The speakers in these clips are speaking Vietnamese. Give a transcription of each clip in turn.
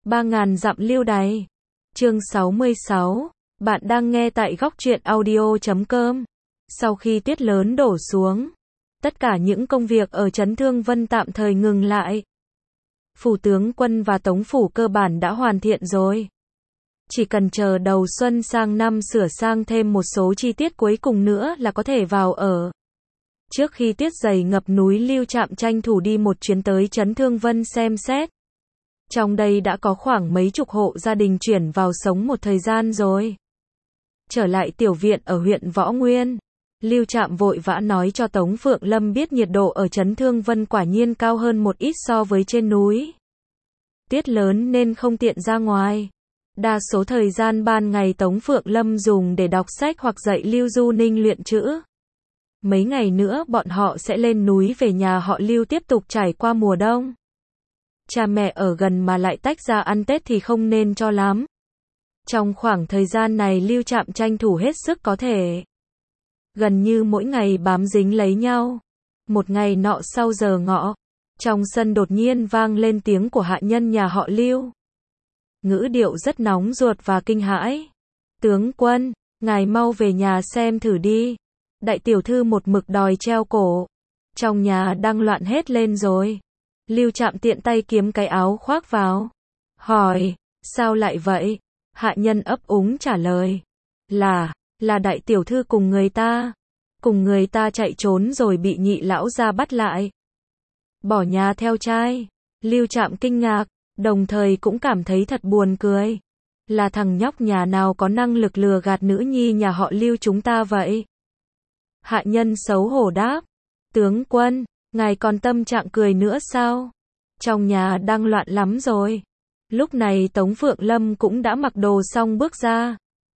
3.000 dặm lưu đày. Chương 66. Bạn đang nghe tại góc truyện audio.com. Sau khi tuyết lớn đổ xuống, tất cả những công việc ở trấn Thương Vân tạm thời ngừng lại. Phủ tướng quân và tống phủ cơ bản đã hoàn thiện rồi. Chỉ cần chờ đầu xuân sang năm sửa sang thêm một số chi tiết cuối cùng nữa là có thể vào ở. Trước khi tuyết dày ngập núi, Lưu Trạm tranh thủ đi một chuyến tới trấn Thương Vân xem xét. Trong đây đã có khoảng mấy chục hộ gia đình chuyển vào sống một thời gian rồi. Trở lại tiểu viện ở huyện Võ Nguyên, Lưu Trạm vội vã nói cho Tống Phượng Lâm biết nhiệt độ ở trấn Thương Vân quả nhiên cao hơn một ít so với trên núi. Tuyết lớn nên không tiện ra ngoài. Đa số thời gian ban ngày Tống Phượng Lâm dùng để đọc sách hoặc dạy Lưu Du Ninh luyện chữ. Mấy ngày nữa bọn họ sẽ lên núi về nhà họ Lưu tiếp tục trải qua mùa đông. Cha mẹ ở gần mà lại tách ra ăn Tết thì không nên cho lắm. Trong khoảng thời gian này Lưu Trạm tranh thủ hết sức có thể. Gần như mỗi ngày bám dính lấy nhau. Một ngày nọ sau giờ ngọ, trong sân đột nhiên vang lên tiếng của hạ nhân nhà họ Lưu. Ngữ điệu rất nóng ruột và kinh hãi. Tướng quân, ngài mau về nhà xem thử đi. Đại tiểu thư một mực đòi treo cổ. Trong nhà đang loạn hết lên rồi. Lưu Trạm tiện tay kiếm cái áo khoác vào. Hỏi, sao lại vậy? Hạ nhân ấp úng trả lời. Là đại tiểu thư cùng người ta chạy trốn rồi bị nhị lão gia bắt lại. Bỏ nhà theo trai. Lưu Trạm kinh ngạc, đồng thời cũng cảm thấy thật buồn cười. Là thằng nhóc nhà nào có năng lực lừa gạt nữ nhi nhà họ Lưu chúng ta vậy? Hạ nhân xấu hổ đáp. Tướng quân, ngài còn tâm trạng cười nữa sao? Trong nhà đang loạn lắm rồi. Lúc này Tống Phượng Lâm cũng đã mặc đồ xong bước ra.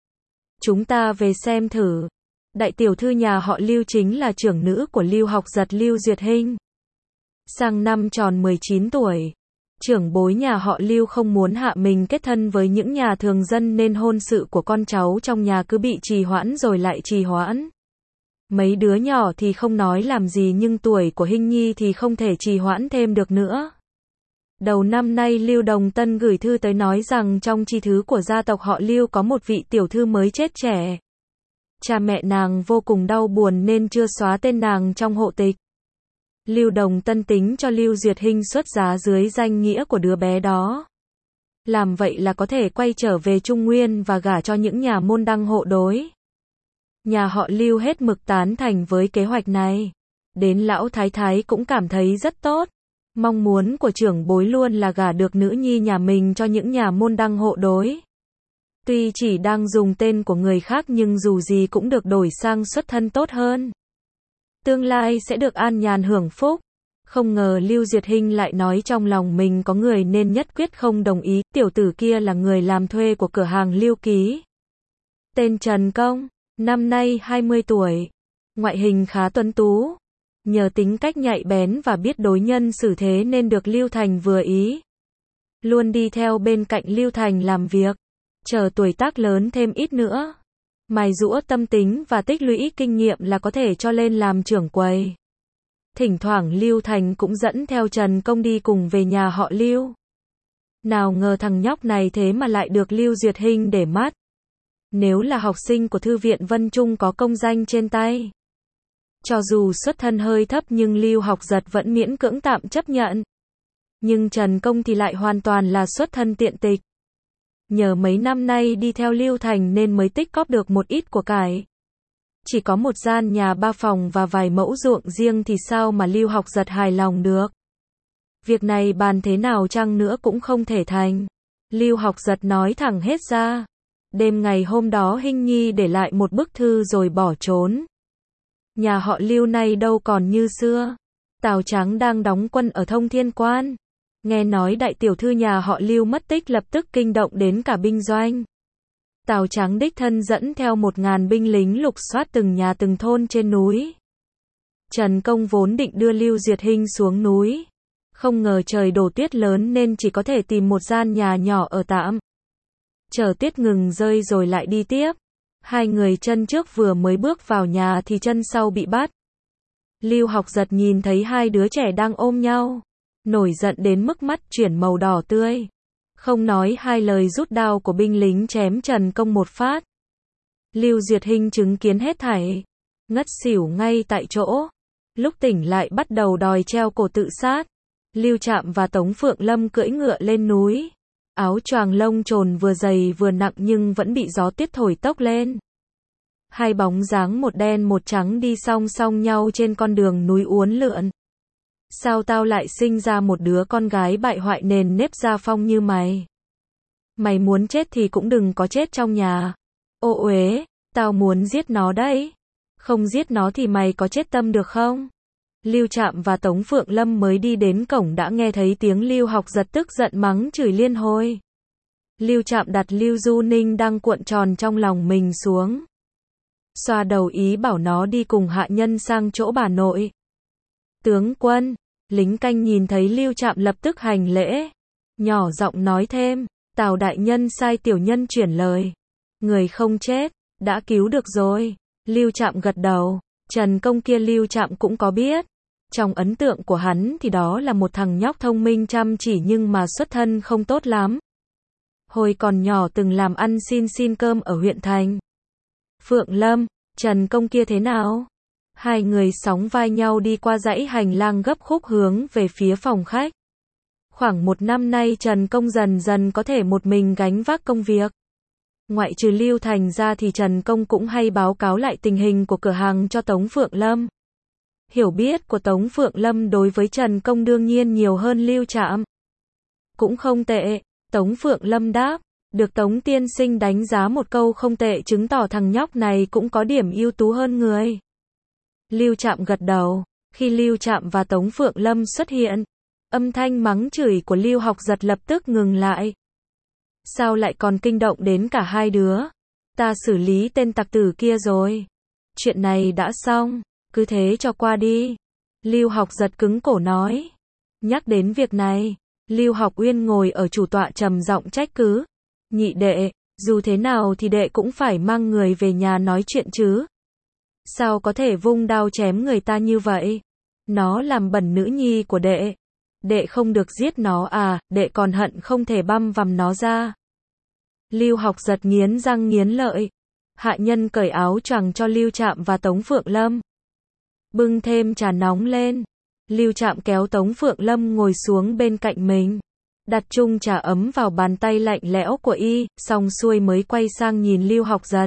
Chúng ta về xem thử. Đại tiểu thư nhà họ Lưu chính là trưởng nữ của Lưu Học Giật Lưu Duyệt Hinh. Sang năm tròn 19 tuổi. Trưởng bối nhà họ Lưu không muốn hạ mình kết thân với những nhà thường dân nên hôn sự của con cháu trong nhà cứ bị trì hoãn rồi lại trì hoãn. Mấy đứa nhỏ thì không nói làm gì nhưng tuổi của Hinh Nhi thì không thể trì hoãn thêm được nữa. Đầu năm nay Lưu Đồng Tân gửi thư tới nói rằng trong chi thứ của gia tộc họ Lưu có một vị tiểu thư mới chết trẻ. Cha mẹ nàng vô cùng đau buồn nên chưa xóa tên nàng trong hộ tịch. Lưu Đồng Tân tính cho Lưu Duyệt Hinh xuất giá dưới danh nghĩa của đứa bé đó. Làm vậy là có thể quay trở về Trung Nguyên và gả cho những nhà môn đăng hộ đối. Nhà họ Lưu hết mực tán thành với kế hoạch này. Đến lão thái thái cũng cảm thấy rất tốt. Mong muốn của trưởng bối luôn là gả được nữ nhi nhà mình cho những nhà môn đăng hộ đối. Tuy chỉ đang dùng tên của người khác nhưng dù gì cũng được đổi sang xuất thân tốt hơn. Tương lai sẽ được an nhàn hưởng phúc. Không ngờ Lưu Duyệt Hinh lại nói trong lòng mình có người nên nhất quyết không đồng ý. Tiểu tử kia là người làm thuê của cửa hàng Lưu Ký. Tên Trần Công, năm nay 20 tuổi. Ngoại hình khá tuấn tú. Nhờ tính cách nhạy bén và biết đối nhân xử thế nên được Lưu Thành vừa ý. Luôn đi theo bên cạnh Lưu Thành làm việc. Chờ tuổi tác lớn thêm ít nữa. Mài giũa tâm tính và tích lũy kinh nghiệm là có thể cho lên làm trưởng quầy. Thỉnh thoảng Lưu Thành cũng dẫn theo Trần Công đi cùng về nhà họ Lưu. Nào ngờ thằng nhóc này thế mà lại được Lưu Duyệt Hinh để mắt. Nếu là học sinh của Thư viện Vân Trung có công danh trên tay. Cho dù xuất thân hơi thấp nhưng Lưu Học Giật vẫn miễn cưỡng tạm chấp nhận. Nhưng Trần Công thì lại hoàn toàn là xuất thân tiện tịch. Nhờ mấy năm nay đi theo Lưu Thành nên mới tích cóp được một ít của cải. Chỉ có một gian nhà 3 phòng và vài mẫu ruộng riêng thì sao mà Lưu Học Giật hài lòng được. Việc này bàn thế nào chăng nữa cũng không thể thành. Lưu Học Giật nói thẳng hết ra. Đêm ngày hôm đó Hinh Nhi để lại một bức thư rồi bỏ trốn. Nhà họ Lưu này đâu còn như xưa. Tào Trắng đang đóng quân ở Thông Thiên Quan. Nghe nói đại tiểu thư nhà họ Lưu mất tích lập tức kinh động đến cả binh doanh. Tào Trắng đích thân dẫn theo 1000 binh lính lục soát từng nhà từng thôn trên núi. Trần Công vốn định đưa Lưu Duyệt Hinh xuống núi. Không ngờ trời đổ tuyết lớn nên chỉ có thể tìm một gian nhà nhỏ ở tạm. Chờ tuyết ngừng rơi rồi lại đi tiếp. Hai người chân trước vừa mới bước vào nhà thì chân sau bị bắt. Lưu Học Giật nhìn thấy hai đứa trẻ đang ôm nhau. Nổi giận đến mức mắt chuyển màu đỏ tươi. Không nói hai lời rút đao của binh lính chém Trần Công một phát. Lưu Duyệt Hinh chứng kiến hết thảy, ngất xỉu ngay tại chỗ. Lúc tỉnh lại bắt đầu đòi treo cổ tự sát. Lưu Trạm và Tống Phượng Lâm cưỡi ngựa lên núi. Áo choàng lông trồn vừa dày vừa nặng nhưng vẫn bị gió tuyết thổi tốc lên. Hai bóng dáng một đen một trắng đi song song nhau trên con đường núi uốn lượn. Sao tao lại sinh ra một đứa con gái bại hoại nền nếp gia phong như mày? Mày muốn chết thì cũng đừng có chết trong nhà. Ô uế, tao muốn giết nó đấy. Không giết nó thì mày có chết tâm được không? Lưu Trạm và Tống Phượng Lâm mới đi đến cổng đã nghe thấy tiếng Lưu Học Giật tức giận mắng chửi liên hồi. Lưu Trạm đặt Lưu Du Ninh đang cuộn tròn trong lòng mình xuống. Xoa đầu ý bảo nó đi cùng hạ nhân sang chỗ bà nội. Tướng quân, lính canh nhìn thấy Lưu Trạm lập tức hành lễ. Nhỏ giọng nói thêm, Tào đại nhân sai tiểu nhân chuyển lời. Người không chết, đã cứu được rồi. Lưu Trạm gật đầu, Trần Công kia Lưu Trạm cũng có biết. Trong ấn tượng của hắn thì đó là một thằng nhóc thông minh chăm chỉ nhưng mà xuất thân không tốt lắm. Hồi còn nhỏ từng làm ăn xin cơm ở huyện thành. Phượng Lâm, Trần Công kia thế nào? Hai người sóng vai nhau đi qua dãy hành lang gấp khúc hướng về phía phòng khách. Khoảng một năm nay Trần Công dần dần có thể một mình gánh vác công việc. Ngoại trừ Lưu Thành ra thì Trần Công cũng hay báo cáo lại tình hình của cửa hàng cho Tống Phượng Lâm. Hiểu biết của Tống Phượng Lâm đối với Trần Công đương nhiên nhiều hơn Lưu Trạm. Cũng không tệ, Tống Phượng Lâm đáp, được Tống tiên sinh đánh giá một câu không tệ chứng tỏ thằng nhóc này cũng có điểm ưu tú hơn người. Lưu Trạm gật đầu, khi Lưu Trạm và Tống Phượng Lâm xuất hiện, âm thanh mắng chửi của Lưu Học Giật lập tức ngừng lại. Sao lại còn kinh động đến cả hai đứa? Ta xử lý tên tặc tử kia rồi. Chuyện này đã xong, cứ thế cho qua đi. Lưu Học Giật cứng cổ nói. Nhắc đến việc này, Lưu Học Uyên ngồi ở chủ tọa trầm giọng trách cứ. Nhị đệ, dù thế nào thì đệ cũng phải mang người về nhà nói chuyện chứ. Sao có thể vung đao chém người ta như vậy? Nó làm bẩn nữ nhi của đệ. Đệ không được giết nó à, đệ còn hận không thể băm vằm nó ra. Lưu Học Giật nghiến răng nghiến lợi. Hạ nhân cởi áo choàng cho Lưu Trạm và Tống Phượng Lâm. Bưng thêm trà nóng lên. Lưu Trạm kéo Tống Phượng Lâm ngồi xuống bên cạnh mình. Đặt chung trà ấm vào bàn tay lạnh lẽo của y, xong xuôi mới quay sang nhìn Lưu Học Giật.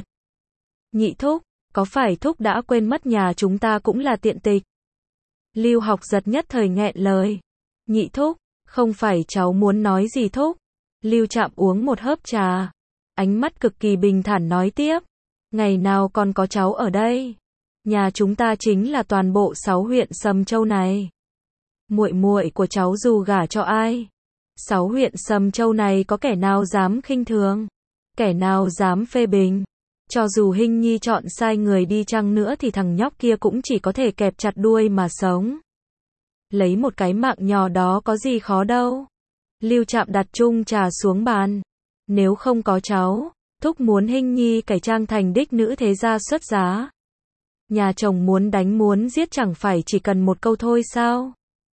Nhị thúc, có phải thúc đã quên mất nhà chúng ta cũng là tiện tịch? Lưu Học Giật nhất thời nghẹn lời. Nhị thúc, không phải cháu muốn nói gì thúc. Lưu Trạm uống một hớp trà. Ánh mắt cực kỳ bình thản nói tiếp. Ngày nào còn có cháu ở đây? Nhà chúng ta chính là toàn bộ 6 huyện Sầm Châu này. Muội muội của cháu dù gả cho ai, 6 huyện Sầm Châu này có kẻ nào dám khinh thường, kẻ nào dám phê bình. Cho dù Hinh Nhi chọn sai người đi chăng nữa thì thằng nhóc kia cũng chỉ có thể kẹp chặt đuôi mà sống. Lấy một cái mạng nhỏ đó có gì khó đâu. Lưu Trạm đặt chung trà xuống bàn. Nếu không có cháu, thúc muốn Hinh Nhi cải trang thành đích nữ thế gia xuất giá. Nhà chồng muốn đánh muốn giết chẳng phải chỉ cần một câu thôi sao?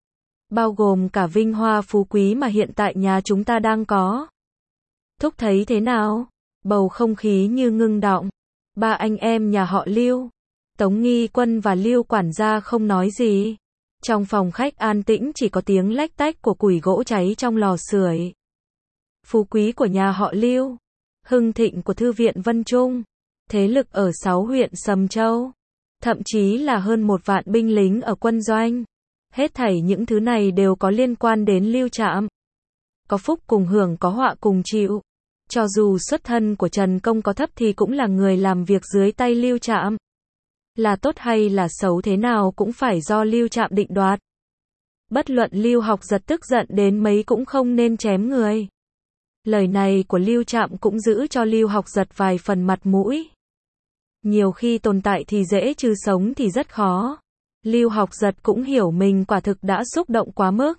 Bao gồm cả vinh hoa phú quý mà hiện tại nhà chúng ta đang có. Thúc thấy thế nào? Bầu không khí như ngưng đọng. Ba anh em nhà họ Lưu, Tống Nghi Quân và Lưu quản gia không nói gì. Trong phòng khách an tĩnh chỉ có tiếng lách tách của củi gỗ cháy trong lò sưởi. Phú quý của nhà họ Lưu, hưng thịnh của thư viện Vân Trung, thế lực ở 6 huyện Sầm Châu, thậm chí là hơn 1 vạn binh lính ở quân doanh. Hết thảy những thứ này đều có liên quan đến Lưu Trạm. Có phúc cùng hưởng có họa cùng chịu. Cho dù xuất thân của Trần Công có thấp thì cũng là người làm việc dưới tay Lưu Trạm. Là tốt hay là xấu thế nào cũng phải do Lưu Trạm định đoạt. Bất luận Lưu Học Giật tức giận đến mấy cũng không nên chém người. Lời này của Lưu Trạm cũng giữ cho Lưu Học Giật vài phần mặt mũi. Nhiều khi tồn tại thì dễ chứ sống thì rất khó. Lưu Học Giật cũng hiểu mình quả thực đã xúc động quá mức.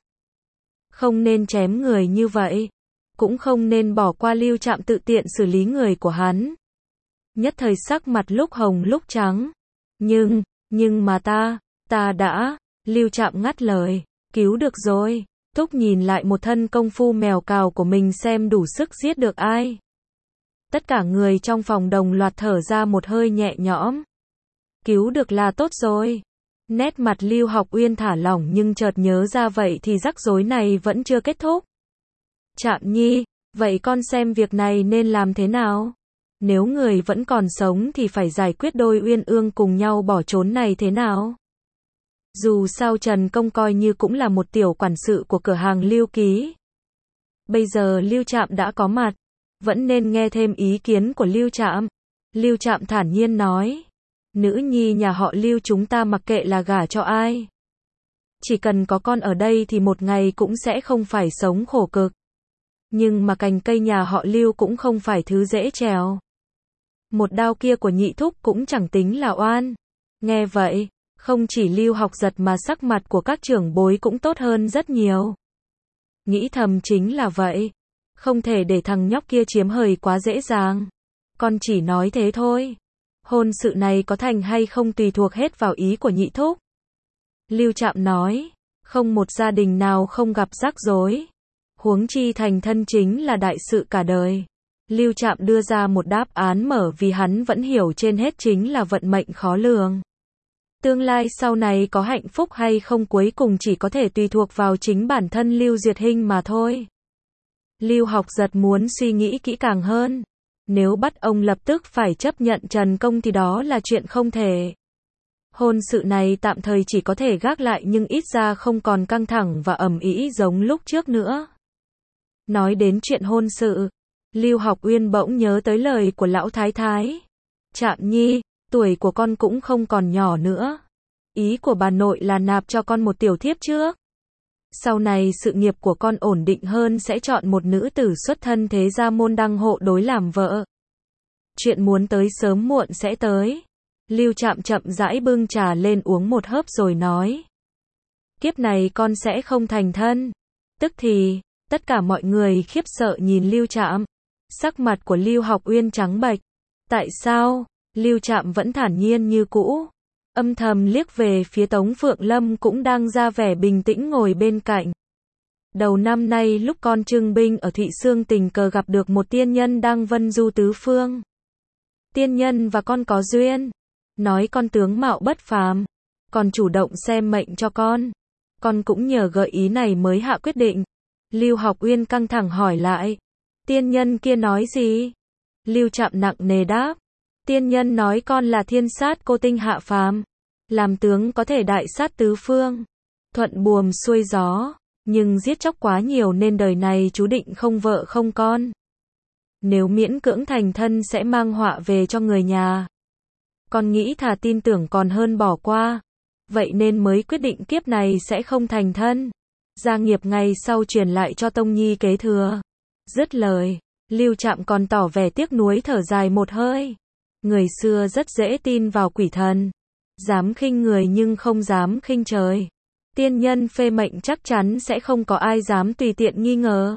Không nên chém người như vậy. Cũng không nên bỏ qua Lưu Trạm tự tiện xử lý người của hắn. Nhất thời sắc mặt lúc hồng lúc trắng. Nhưng mà ta đã, Lưu Trạm ngắt lời, cứu được rồi. Thúc nhìn lại một thân công phu mèo cào của mình xem đủ sức giết được ai. Tất cả người trong phòng đồng loạt thở ra một hơi nhẹ nhõm. Cứu được là tốt rồi. Nét mặt Lưu Học Uyên thả lỏng nhưng chợt nhớ ra vậy thì rắc rối này vẫn chưa kết thúc. Trạm Nhi, vậy con xem việc này nên làm thế nào? Nếu người vẫn còn sống thì phải giải quyết đôi uyên ương cùng nhau bỏ trốn này thế nào? Dù sao Trần Công coi như cũng là một tiểu quản sự của cửa hàng Lưu Ký. Bây giờ Lưu Trạm đã có mặt, vẫn nên nghe thêm ý kiến của Lưu Trạm. Lưu Trạm thản nhiên nói, nữ nhi nhà họ Lưu chúng ta mặc kệ là gả cho ai. Chỉ cần có con ở đây thì một ngày cũng sẽ không phải sống khổ cực. Nhưng mà cành cây nhà họ Lưu cũng không phải thứ dễ trèo. Một đao kia của nhị thúc cũng chẳng tính là oan. Nghe vậy, không chỉ Lưu Học Giật mà sắc mặt của các trưởng bối cũng tốt hơn rất nhiều. Nghĩ thầm chính là vậy. Không thể để thằng nhóc kia chiếm hời quá dễ dàng. Con chỉ nói thế thôi. Hôn sự này có thành hay không tùy thuộc hết vào ý của nhị thúc. Lưu Trạm nói, không một gia đình nào không gặp rắc rối. Huống chi thành thân chính là đại sự cả đời. Lưu Trạm đưa ra một đáp án mở vì hắn vẫn hiểu trên hết chính là vận mệnh khó lường. Tương lai sau này có hạnh phúc hay không cuối cùng chỉ có thể tùy thuộc vào chính bản thân Lưu Duyệt Hinh mà thôi. Lưu Học Giật muốn suy nghĩ kỹ càng hơn. Nếu bắt ông lập tức phải chấp nhận Trần Công thì đó là chuyện không thể. Hôn sự này tạm thời chỉ có thể gác lại nhưng ít ra không còn căng thẳng và ầm ĩ giống lúc trước nữa. Nói đến chuyện hôn sự, Lưu Học Uyên bỗng nhớ tới lời của lão thái thái. Trạm Nhi, tuổi của con cũng không còn nhỏ nữa. Ý của bà nội là nạp cho con một tiểu thiếp trước. Sau này sự nghiệp của con ổn định hơn sẽ chọn một nữ tử xuất thân thế gia môn đăng hộ đối làm vợ. Chuyện muốn tới sớm muộn sẽ tới. Lưu Trạm chậm rãi bưng trà lên uống một hớp rồi nói. Kiếp này con sẽ không thành thân. Tức thì, tất cả mọi người khiếp sợ nhìn Lưu Trạm. Sắc mặt của Lưu Học Uyên trắng bệch. Tại sao? Lưu Trạm vẫn thản nhiên như cũ. Âm thầm liếc về phía Tống Phượng Lâm cũng đang ra vẻ bình tĩnh ngồi bên cạnh. Đầu năm nay lúc con trưng binh ở Thụy Xương tình cờ gặp được một tiên nhân đang vân du tứ phương. Tiên nhân và con có duyên. Nói con tướng mạo bất phàm. Còn chủ động xem mệnh cho con. Con cũng nhờ gợi ý này mới hạ quyết định. Lưu Học Uyên căng thẳng hỏi lại. Tiên nhân kia nói gì? Lưu Trạm nặng nề đáp. Tiên nhân nói con là thiên sát cô tinh hạ phàm. Làm tướng có thể đại sát tứ phương. Thuận buồm xuôi gió. Nhưng giết chóc quá nhiều nên đời này chú định không vợ không con. Nếu miễn cưỡng thành thân sẽ mang họa về cho người nhà. Con nghĩ thà tin tưởng còn hơn bỏ qua. Vậy nên mới quyết định kiếp này sẽ không thành thân. Gia nghiệp ngày sau truyền lại cho tông nhi kế thừa. Dứt lời, Lưu Trạm còn tỏ vẻ tiếc nuối thở dài một hơi. Người xưa rất dễ tin vào quỷ thần. Dám khinh người nhưng không dám khinh trời. Tiên nhân phê mệnh chắc chắn sẽ không có ai dám tùy tiện nghi ngờ.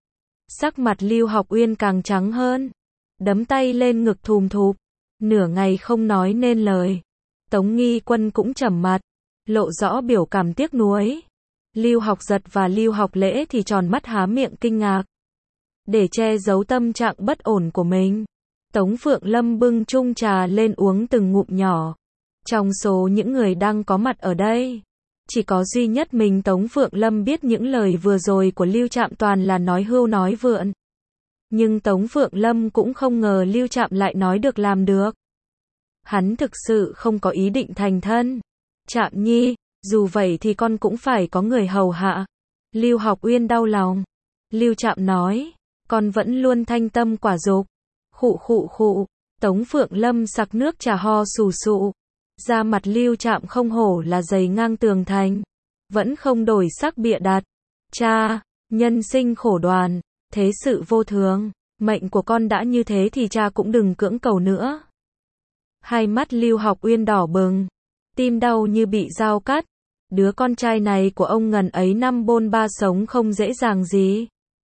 Sắc mặt Lưu Học Uyên càng trắng hơn. Đấm tay lên ngực thùm thụp. Nửa ngày không nói nên lời. Tống Nghi Quân cũng trầm mặt. Lộ rõ biểu cảm tiếc nuối. Lưu Học Giật và Lưu Học Lễ thì tròn mắt há miệng kinh ngạc. Để che giấu tâm trạng bất ổn của mình, Tống Phượng Lâm bưng chung trà lên uống từng ngụm nhỏ. Trong số những người đang có mặt ở đây, chỉ có duy nhất mình Tống Phượng Lâm biết những lời vừa rồi của Lưu Trạm toàn là nói hưu nói vượn. Nhưng Tống Phượng Lâm cũng không ngờ Lưu Trạm lại nói được làm được. Hắn thực sự không có ý định thành thân. Trạm Nhi, dù vậy thì con cũng phải có người hầu hạ. Lưu Học Uyên đau lòng. Lưu Trạm nói, con vẫn luôn thanh tâm quả dục. Khụ khụ khụ. Tống Phượng Lâm sặc nước trà ho sù sụ. Da mặt Lưu Trạm không hổ là dày ngang tường thành. Vẫn không đổi sắc bịa đặt. Cha, nhân sinh khổ đoàn, thế sự vô thường. Mệnh của con đã như thế thì cha cũng đừng cưỡng cầu nữa. Hai mắt Lưu Học Uyên đỏ bừng. Tim đau như bị dao cắt. Đứa con trai này của ông ngần ấy năm bôn ba sống không dễ dàng gì.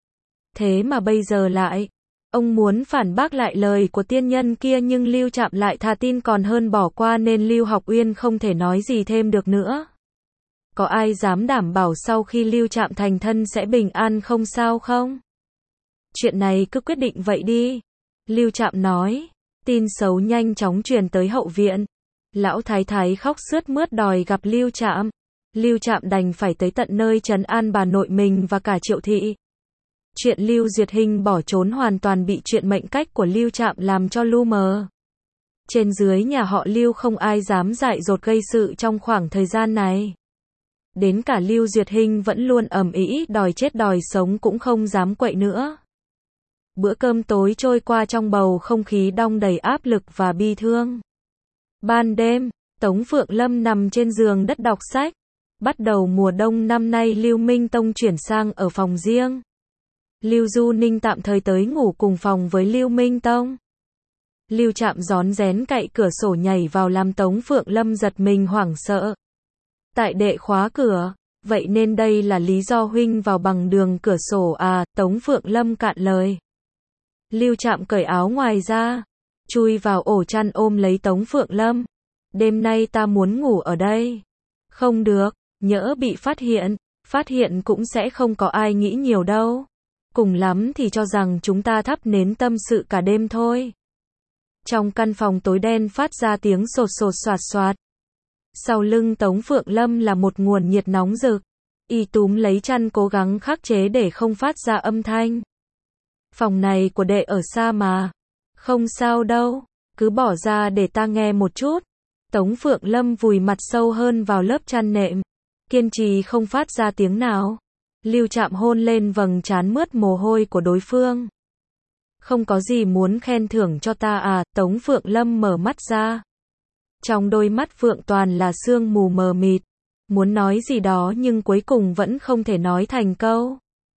Thế mà bây giờ lại, ông muốn phản bác lại lời của tiên nhân kia nhưng Lưu Trạm lại thà tin còn hơn bỏ qua nên Lưu Học Uyên không thể nói gì thêm được nữa. Có ai dám đảm bảo sau khi Lưu Trạm thành thân sẽ bình an không sao không? Chuyện này cứ quyết định vậy đi. Lưu Trạm nói. Tin xấu nhanh chóng truyền tới hậu viện. Lão thái thái khóc sướt mướt đòi gặp Lưu Trạm. Lưu Trạm đành phải tới tận nơi trấn an bà nội mình và cả Triệu thị. Chuyện Lưu Duyệt Hinh bỏ trốn hoàn toàn bị chuyện mệnh cách của Lưu Trạm làm cho lu mờ. Trên dưới nhà họ Lưu không ai dám dại dột gây sự trong khoảng thời gian này. Đến cả Lưu Duyệt Hinh vẫn luôn ầm ĩ đòi chết đòi sống cũng không dám quậy nữa. Bữa cơm tối trôi qua trong bầu không khí đong đầy áp lực và bi thương. Ban đêm, Tống Phượng Lâm nằm trên giường đất đọc sách. Bắt đầu mùa đông năm nay Lưu Minh Tông chuyển sang ở phòng riêng. Lưu Du Ninh tạm thời tới ngủ cùng phòng với Lưu Minh Tông. Lưu Trạm rón rén cậy cửa sổ nhảy vào làm Tống Phượng Lâm giật mình hoảng sợ. Tại đệ khóa cửa, vậy nên đây là lý do huynh vào bằng đường cửa sổ à, Tống Phượng Lâm cạn lời. Lưu Trạm cởi áo ngoài ra, chui vào ổ chăn ôm lấy Tống Phượng Lâm. Đêm nay ta muốn ngủ ở đây. Không được, nhỡ bị phát hiện cũng sẽ không có ai nghĩ nhiều đâu. Cùng lắm thì cho rằng chúng ta thắp nến tâm sự cả đêm thôi. Trong căn phòng tối đen phát ra tiếng sột sột soạt soạt. Sau lưng Tống Phượng Lâm là một nguồn nhiệt nóng rực. Y túm lấy chăn cố gắng khắc chế để không phát ra âm thanh. Phòng này của đệ ở xa mà. Không sao đâu, cứ bỏ ra để ta nghe một chút. Tống Phượng Lâm vùi mặt sâu hơn vào lớp chăn nệm. Kiên trì không phát ra tiếng nào. Lưu Trạm hôn lên vầng trán mướt mồ hôi của đối phương. Không có gì muốn khen thưởng cho ta à, Tống Phượng Lâm mở mắt ra. Trong đôi mắt Phượng toàn là sương mù mờ mịt. Muốn nói gì đó nhưng cuối cùng vẫn không thể nói thành câu.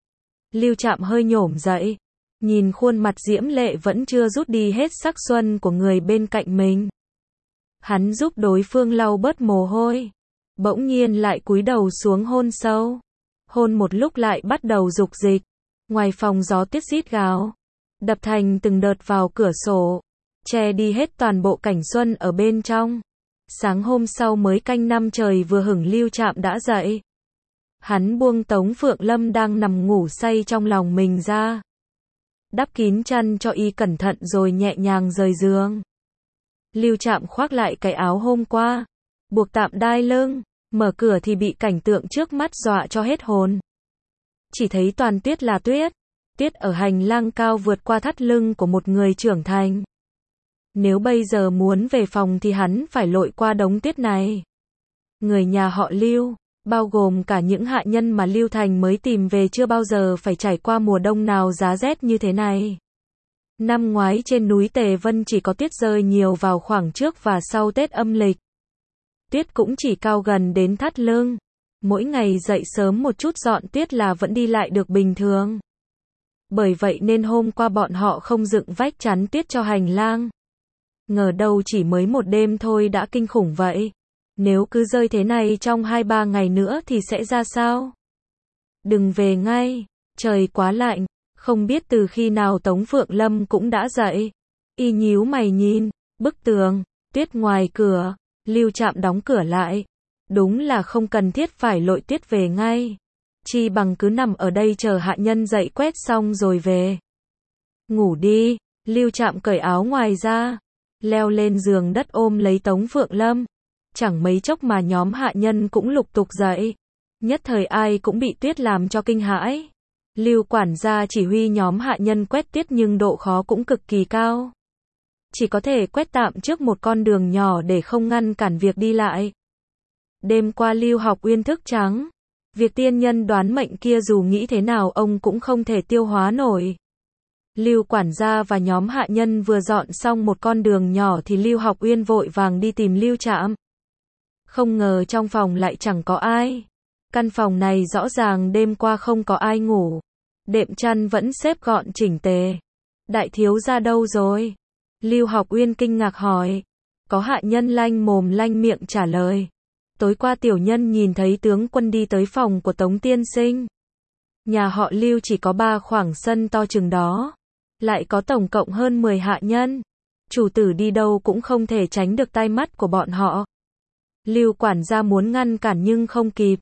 Lưu Trạm hơi nhổm dậy. Nhìn khuôn mặt diễm lệ vẫn chưa rút đi hết sắc xuân của người bên cạnh mình. Hắn giúp đối phương lau bớt mồ hôi. Bỗng nhiên lại cúi đầu xuống hôn sâu. Hôn một lúc lại bắt đầu dục dịch. Ngoài phòng gió tuyết rít gào. Đập thành từng đợt vào cửa sổ. Che đi hết toàn bộ cảnh xuân ở bên trong. Sáng hôm sau mới canh năm trời vừa hửng Lưu Trạm đã dậy. Hắn buông Tống Phượng Lâm đang nằm ngủ say trong lòng mình ra. Đắp kín chăn cho y cẩn thận rồi nhẹ nhàng rời giường. Lưu Trạm khoác lại cái áo hôm qua. Buộc tạm đai lưng. Mở cửa thì bị cảnh tượng trước mắt dọa cho hết hồn. Chỉ thấy toàn tuyết là tuyết. Tuyết ở hành lang cao vượt qua thắt lưng của một người trưởng thành. Nếu bây giờ muốn về phòng thì hắn phải lội qua đống tuyết này. Người nhà họ Lưu, bao gồm cả những hạ nhân mà Lưu Thành mới tìm về chưa bao giờ phải trải qua mùa đông nào giá rét như thế này. Năm ngoái trên núi Tề Vân chỉ có tuyết rơi nhiều vào khoảng trước và sau Tết âm lịch. Tuyết cũng chỉ cao gần đến thắt lưng. Mỗi ngày dậy sớm một chút dọn tuyết là vẫn đi lại được bình thường. Bởi vậy nên hôm qua bọn họ không dựng vách chắn tuyết cho hành lang. Ngờ đâu chỉ mới một đêm thôi đã kinh khủng vậy. Nếu cứ rơi thế này trong 2-3 ngày nữa thì sẽ ra sao? Đừng về ngay, trời quá lạnh. Không biết từ khi nào Tống Phượng Lâm cũng đã dậy. Y nhíu mày nhìn, bức tường, tuyết ngoài cửa. Lưu Trạm đóng cửa lại. Đúng là không cần thiết phải lội tuyết về ngay. Chi bằng cứ nằm ở đây chờ hạ nhân dậy quét xong rồi về. Ngủ đi, Lưu Trạm cởi áo ngoài ra. Leo lên giường đất ôm lấy Tống Phượng Lâm. Chẳng mấy chốc mà nhóm hạ nhân cũng lục tục dậy. Nhất thời ai cũng bị tuyết làm cho kinh hãi. Lưu quản gia chỉ huy nhóm hạ nhân quét tuyết nhưng độ khó cũng cực kỳ cao. Chỉ có thể quét tạm trước một con đường nhỏ để không ngăn cản việc đi lại. Đêm qua Lưu Học Uyên thức trắng. Việc tiên nhân đoán mệnh kia dù nghĩ thế nào ông cũng không thể tiêu hóa nổi. Lưu quản gia và nhóm hạ nhân vừa dọn xong một con đường nhỏ thì Lưu Học Uyên vội vàng đi tìm Lưu Trạm. Không ngờ trong phòng lại chẳng có ai. Căn phòng này rõ ràng đêm qua không có ai ngủ. Đệm chăn vẫn xếp gọn chỉnh tề. Đại thiếu gia đâu rồi? Lưu Học Uyên kinh ngạc hỏi. Có hạ nhân lanh mồm lanh miệng trả lời. Tối qua tiểu nhân nhìn thấy tướng quân đi tới phòng của Tống tiên sinh. Nhà họ Lưu chỉ có 3 khoảng sân to chừng đó. Lại có tổng cộng hơn 10 hạ nhân. Chủ tử đi đâu cũng không thể tránh được tai mắt của bọn họ. Lưu quản gia muốn ngăn cản nhưng không kịp.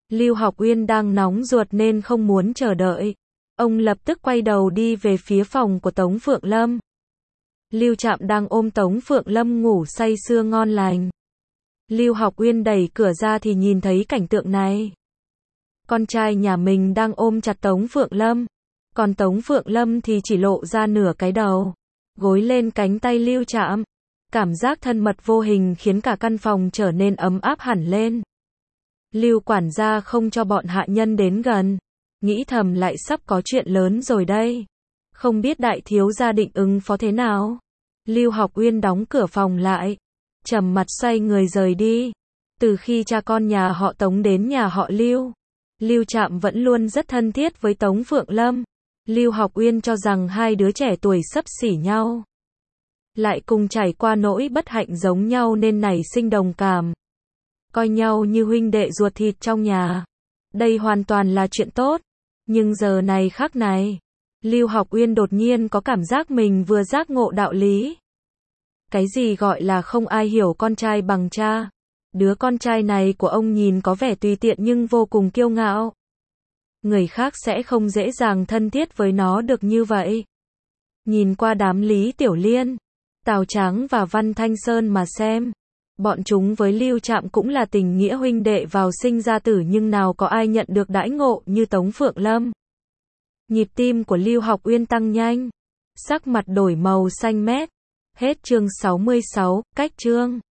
Lưu Học Uyên đang nóng ruột nên không muốn chờ đợi. Ông lập tức quay đầu đi về phía phòng của Tống Phượng Lâm. Lưu Trạm đang ôm Tống Phượng Lâm ngủ say sưa ngon lành. Lưu Học Uyên đẩy cửa ra thì nhìn thấy cảnh tượng này. Con trai nhà mình đang ôm chặt Tống Phượng Lâm, còn Tống Phượng Lâm thì chỉ lộ ra nửa cái đầu, gối lên cánh tay Lưu Trạm. Cảm giác thân mật vô hình khiến cả căn phòng trở nên ấm áp hẳn lên. Lưu quản gia không cho bọn hạ nhân đến gần, nghĩ thầm lại sắp có chuyện lớn rồi đây. Không biết đại thiếu gia định ứng phó thế nào. Lưu Học Uyên đóng cửa phòng lại, trầm mặt xoay người rời đi. Từ khi cha con nhà họ Tống đến nhà họ Lưu, Lưu Trạm vẫn luôn rất thân thiết với Tống Phượng Lâm. Lưu Học Uyên cho rằng hai đứa trẻ tuổi xấp xỉ nhau, lại cùng trải qua nỗi bất hạnh giống nhau nên nảy sinh đồng cảm, coi nhau như huynh đệ ruột thịt trong nhà. Đây hoàn toàn là chuyện tốt. Nhưng giờ này khắc này, Lưu Học Uyên đột nhiên có cảm giác mình vừa giác ngộ đạo lý. Cái gì gọi là không ai hiểu con trai bằng cha. Đứa con trai này của ông nhìn có vẻ tùy tiện nhưng vô cùng kiêu ngạo. Người khác sẽ không dễ dàng thân thiết với nó được như vậy. Nhìn qua đám Lý Tiểu Liên, Tào Tráng và Văn Thanh Sơn mà xem. Bọn chúng với Lưu Trạm cũng là tình nghĩa huynh đệ vào sinh ra tử nhưng nào có ai nhận được đãi ngộ như Tống Phượng Lâm. Nhịp tim của Lưu Học Uyên tăng nhanh. Sắc mặt đổi màu xanh mét. Hết chương 66, cách chương.